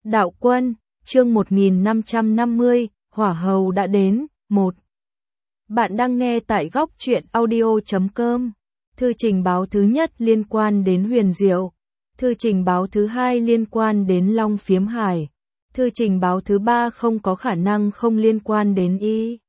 Đạo quân, chương 1550, hỏa hầu đã đến, 1. Bạn đang nghe tại góc truyện audio.com. Thư trình báo thứ nhất liên quan đến huyền diệu. Thư trình báo thứ hai liên quan đến Long Phiếm Hải. Thư trình báo thứ ba không có khả năng không liên quan đến y.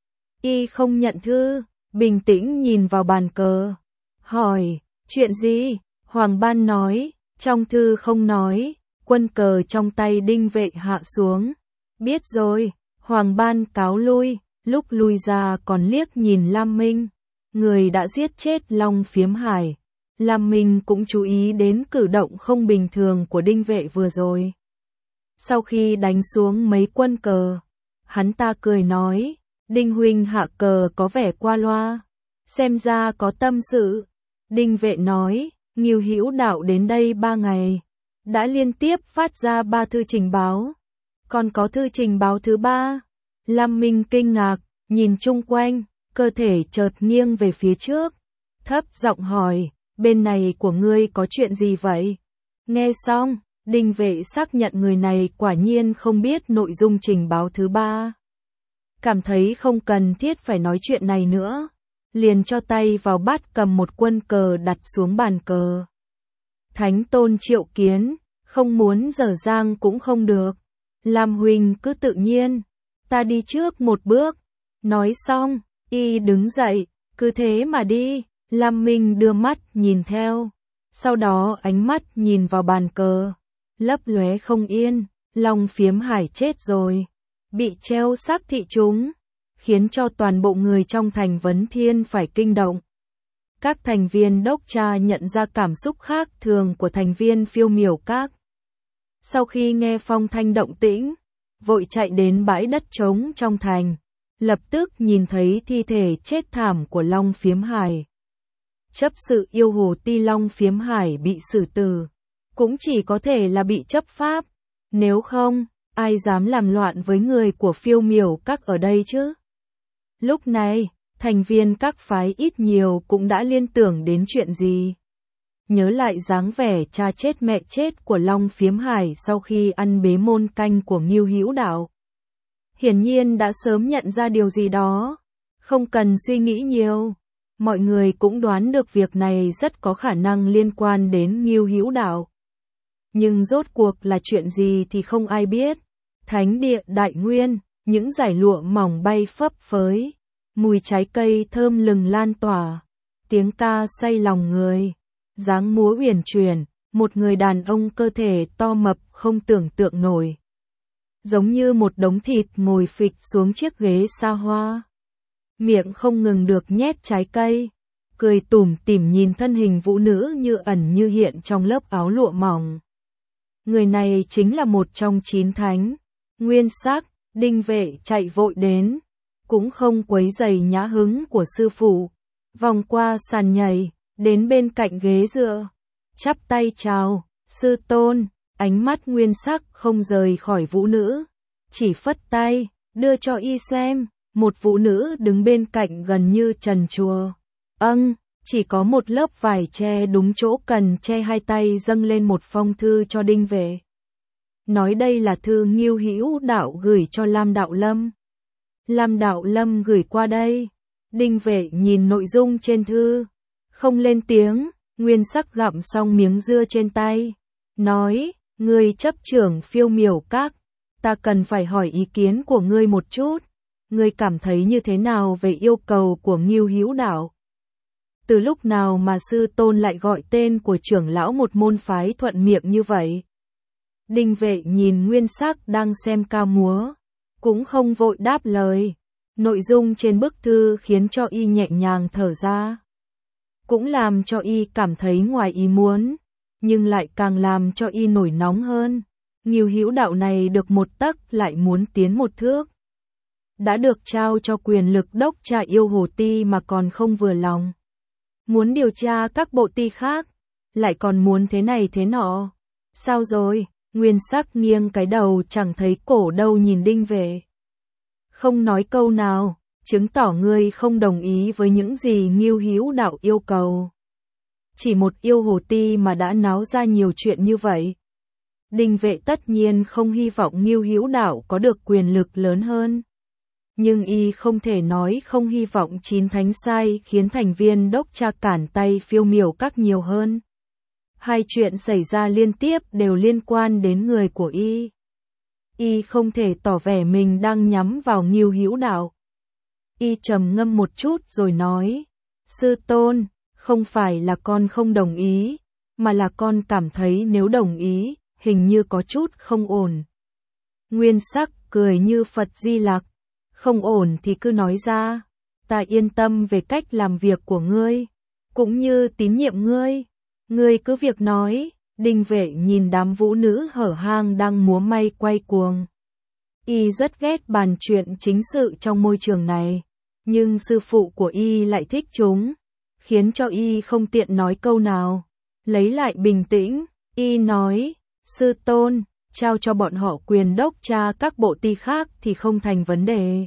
Y không nhận thư, bình tĩnh nhìn vào bàn cờ. Hỏi, chuyện gì? Hoàng Ban nói, trong thư không nói. Quân cờ trong tay Đinh Vệ hạ xuống. Biết rồi, Hoàng Ban cáo lui, lúc lui ra còn liếc nhìn Lam Minh. Người đã giết chết Long Phiếm Hải. Lam Minh cũng chú ý đến cử động không bình thường của Đinh Vệ vừa rồi. Sau khi đánh xuống mấy quân cờ, hắn ta cười nói, Đinh huynh hạ cờ có vẻ qua loa, xem ra có tâm sự. Đinh Vệ nói, Ngưu Hữu Đạo đến đây 3 ngày, đã liên tiếp phát ra 3 thư trình báo, còn có thư trình báo thứ 3. Lam Minh kinh ngạc, nhìn chung quanh, cơ thể chợt nghiêng về phía trước, thấp giọng hỏi, bên này của ngươi có chuyện gì vậy? Nghe xong, Đinh Vệ xác nhận người này quả nhiên không biết nội dung trình báo thứ 3. Cảm thấy không cần thiết phải nói chuyện này nữa, liền cho tay vào bát cầm một quân cờ đặt xuống bàn cờ. Thánh Tôn triệu kiến, không muốn dở dang cũng không được. Lam huynh cứ tự nhiên, ta đi trước một bước. Nói xong, y đứng dậy, cứ thế mà đi. Lam Minh đưa mắt nhìn theo, sau đó ánh mắt nhìn vào bàn cờ, lấp lóe không yên. Long Phiếm Hải chết rồi, bị treo xác thị chúng, khiến cho toàn bộ người trong thành Vấn Thiên phải kinh động. Các thành viên đốc tra nhận ra cảm xúc khác thường của thành viên Phiêu Miểu Các. Sau khi nghe phong thanh động tĩnh, vội chạy đến bãi đất trống trong thành, lập tức nhìn thấy thi thể chết thảm của Long Phiếm Hải. Chấp sự yêu hồ ti Long Phiếm Hải bị xử tử, cũng chỉ có thể là bị chấp pháp, nếu không, ai dám làm loạn với người của Phiêu Miểu Các ở đây chứ? Lúc này, thành viên các phái ít nhiều cũng đã liên tưởng đến chuyện gì. Nhớ lại dáng vẻ cha chết mẹ chết của Long Phiếm Hải sau khi ăn bế môn canh của Ngưu Hữu Đạo. Hiển nhiên đã sớm nhận ra điều gì đó, không cần suy nghĩ nhiều. Mọi người cũng đoán được việc này rất có khả năng liên quan đến Ngưu Hữu Đạo. Nhưng rốt cuộc là chuyện gì thì không ai biết. Thánh địa Đại Nguyên, những dải lụa mỏng bay phấp phới, mùi trái cây thơm lừng lan tỏa, tiếng ca say lòng người, dáng múa uyển chuyển, một người đàn ông cơ thể to mập không tưởng tượng nổi, giống như một đống thịt ngồi phịch xuống chiếc ghế xa hoa, miệng không ngừng được nhét trái cây, cười tủm tỉm nhìn thân hình vũ nữ như ẩn như hiện trong lớp áo lụa mỏng. Người này chính là một trong 9 thánh, Nguyên Sắc. Đinh Vệ chạy vội đến, cũng không quấy rầy nhã hứng của sư phụ, vòng qua sàn nhảy, đến bên cạnh ghế dựa, chắp tay chào, sư tôn. Ánh mắt Nguyên Sắc không rời khỏi vũ nữ, chỉ phất tay, đưa cho y xem. Một vũ nữ đứng bên cạnh gần như trần truồng. Chỉ có một lớp vải che đúng chỗ cần che, hai tay dâng lên một phong thư cho Đinh Vệ. Nói đây là thư Ngưu Hữu Đạo gửi cho Lam Đạo Lâm. Lam Đạo Lâm gửi qua đây. Đinh Vệ nhìn nội dung trên thư, không lên tiếng. Nguyên Sắc gặm xong miếng dưa trên tay, nói, ngươi chấp trưởng Phiêu Miểu Các, ta cần phải hỏi ý kiến của ngươi một chút. Ngươi cảm thấy như thế nào về yêu cầu của Ngưu Hữu Đạo? Từ lúc nào mà sư tôn lại gọi tên của trưởng lão một môn phái thuận miệng như vậy? Đinh Vệ nhìn Nguyên Sắc đang xem ca múa, cũng không vội đáp lời. Nội dung trên bức thư khiến cho y nhẹ nhàng thở ra, cũng làm cho y cảm thấy ngoài ý muốn, nhưng lại càng làm cho y nổi nóng hơn. Ngưu Hữu Đạo này được một tấc lại muốn tiến một thước. Đã được trao cho quyền lực đốc tra yêu hồ ti mà còn không vừa lòng. Muốn điều tra các bộ ti khác, lại còn muốn thế này thế nọ. Sao rồi? Nguyên Sắc nghiêng cái đầu chẳng thấy cổ đâu nhìn Đinh Vệ. Không nói câu nào, chứng tỏ ngươi không đồng ý với những gì Ngưu Hữu Đạo yêu cầu. Chỉ một yêu hồ ti mà đã náo ra nhiều chuyện như vậy. Đinh Vệ tất nhiên không hy vọng Ngưu Hữu Đạo có được quyền lực lớn hơn. Nhưng y không thể nói không hy vọng 9 thánh sai khiến thành viên đốc tra cản tay Phiêu Miểu Các nhiều hơn. Hai chuyện xảy ra liên tiếp đều liên quan đến người của y. Y không thể tỏ vẻ mình đang nhắm vào Ngưu Hữu Đạo. Y trầm ngâm một chút rồi nói, sư tôn, không phải là con không đồng ý, mà là con cảm thấy nếu đồng ý, hình như có chút không ổn. Nguyên Sắc cười như Phật Di Lặc, không ổn thì cứ nói ra, ta yên tâm về cách làm việc của ngươi, cũng như tín nhiệm ngươi. Ngươi cứ việc nói. Đinh Vệ nhìn đám vũ nữ hở hang đang múa may quay cuồng. Y rất ghét bàn chuyện chính sự trong môi trường này, nhưng sư phụ của y lại thích chúng, khiến cho y không tiện nói câu nào. Lấy lại bình tĩnh, y nói, sư tôn, trao cho bọn họ quyền đốc tra các bộ ti khác thì không thành vấn đề.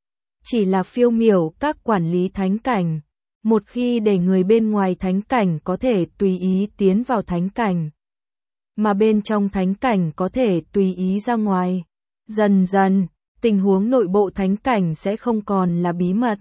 Chỉ là Phiêu Miểu Các quản lý thánh cảnh, một khi để người bên ngoài thánh cảnh có thể tùy ý tiến vào thánh cảnh, mà bên trong thánh cảnh có thể tùy ý ra ngoài. Dần dần, tình huống nội bộ thánh cảnh sẽ không còn là bí mật,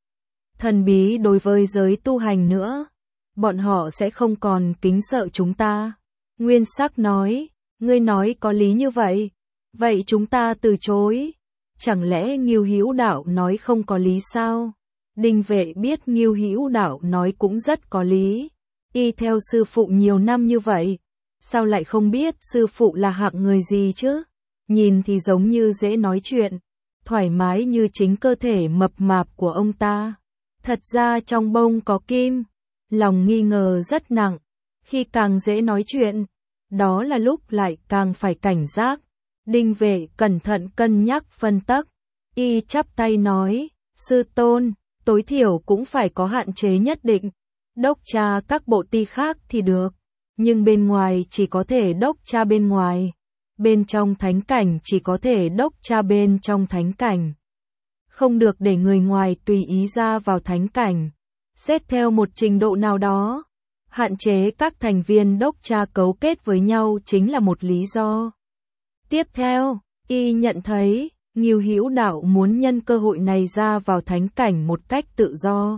thần bí đối với giới tu hành nữa. Bọn họ sẽ không còn kính sợ chúng ta. Nguyên Sắc nói, ngươi nói có lý như vậy, vậy chúng ta từ chối. Chẳng lẽ Ngưu Hữu Đạo nói không có lý sao? Đinh Vệ biết Ngưu Hữu Đạo nói cũng rất có lý. Y theo sư phụ nhiều năm như vậy, sao lại không biết sư phụ là hạng người gì chứ? Nhìn thì giống như dễ nói chuyện, thoải mái như chính cơ thể mập mạp của ông ta. Thật ra trong bông có kim, lòng nghi ngờ rất nặng. Khi càng dễ nói chuyện, đó là lúc lại càng phải cảnh giác. Đinh Vệ cẩn thận cân nhắc phân tắc. Y chắp tay nói, sư tôn, tối thiểu cũng phải có hạn chế nhất định. Đốc tra các bộ ti khác thì được, nhưng bên ngoài chỉ có thể đốc tra bên ngoài. Bên trong thánh cảnh chỉ có thể đốc tra bên trong thánh cảnh. Không được để người ngoài tùy ý ra vào thánh cảnh. Xét theo một trình độ nào đó, hạn chế các thành viên đốc tra cấu kết với nhau chính là một lý do. Tiếp theo, y nhận thấy, Ngưu Hữu Đạo muốn nhân cơ hội này ra vào thánh cảnh một cách tự do.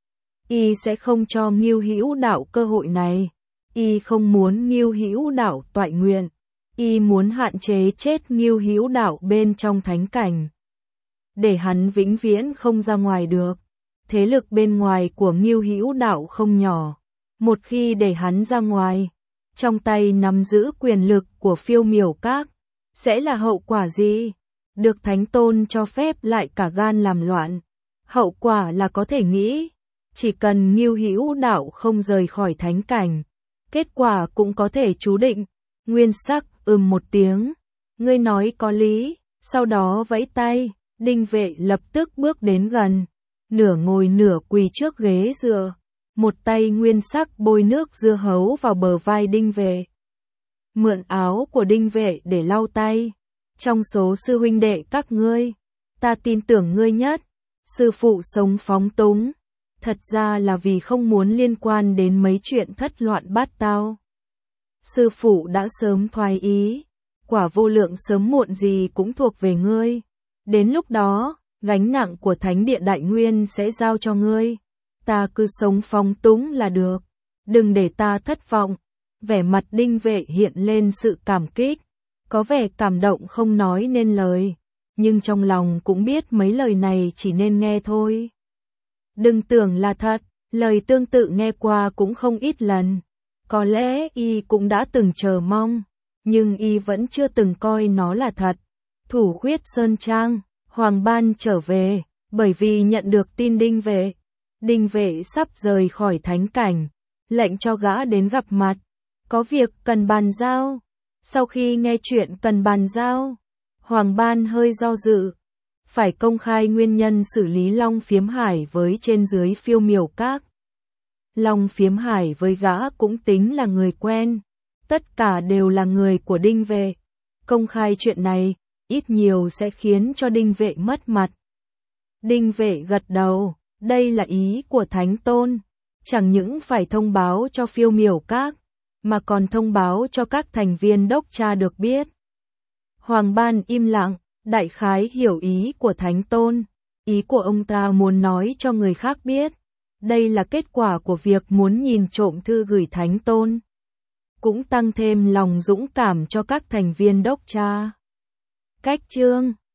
Y sẽ không cho Ngưu Hữu Đạo cơ hội này. Y không muốn Ngưu Hữu Đạo toại nguyện. Y muốn hạn chế chết Ngưu Hữu Đạo bên trong thánh cảnh, để hắn vĩnh viễn không ra ngoài được. Thế lực bên ngoài của Ngưu Hữu Đạo không nhỏ. Một khi để hắn ra ngoài, trong tay nắm giữ quyền lực của Phiêu Miểu Các, sẽ là hậu quả gì? Được Thánh Tôn cho phép lại cả gan làm loạn. Hậu quả là có thể nghĩ, chỉ cần Ngưu Hữu Đạo không rời khỏi thánh cảnh, kết quả cũng có thể chú định. Nguyên Sắc một tiếng, ngươi nói có lý. Sau đó vẫy tay, Đinh Vệ lập tức bước đến gần, nửa ngồi nửa quỳ trước ghế dựa. Một tay Nguyên Sắc bôi nước dưa hấu vào bờ vai Đinh Vệ, mượn áo của Đinh Vệ để lau tay. Trong số sư huynh đệ các ngươi, ta tin tưởng ngươi nhất. Sư phụ sống phóng túng, thật ra là vì không muốn liên quan đến mấy chuyện thất loạn bát tao. Sư phụ đã sớm thoái ý, quả vô lượng sớm muộn gì cũng thuộc về ngươi. Đến lúc đó, gánh nặng của Thánh Địa Đại Nguyên sẽ giao cho ngươi. Ta cứ sống phóng túng là được, đừng để ta thất vọng. Vẻ mặt Đinh Vệ hiện lên sự cảm kích, có vẻ cảm động không nói nên lời, nhưng trong lòng cũng biết mấy lời này chỉ nên nghe thôi. Đừng tưởng là thật, lời tương tự nghe qua cũng không ít lần. Có lẽ y cũng đã từng chờ mong, nhưng y vẫn chưa từng coi nó là thật. Thủ Khuyết Sơn Trang, Hoàng Ban trở về, bởi vì nhận được tin Đinh Vệ sắp rời khỏi thánh cảnh, lệnh cho gã đến gặp mặt, có việc cần bàn giao. Sau khi nghe chuyện cần bàn giao, Hoàng Ban hơi do dự, phải công khai nguyên nhân xử lý Long Phiếm Hải với trên dưới Phiêu Miểu Các. Long Phiếm Hải với gã cũng tính là người quen, tất cả đều là người của Đinh Vệ. Công khai chuyện này, ít nhiều sẽ khiến cho Đinh Vệ mất mặt. Đinh Vệ gật đầu, đây là ý của Thánh Tôn, chẳng những phải thông báo cho Phiêu Miểu Các, mà còn thông báo cho các thành viên đốc tra được biết. Hoàng Ban im lặng, đại khái hiểu ý của Thánh Tôn. Ý của ông ta muốn nói cho người khác biết. Đây là kết quả của việc muốn nhìn trộm thư gửi Thánh Tôn. Cũng tăng thêm lòng dũng cảm cho các thành viên đốc tra. Cách chương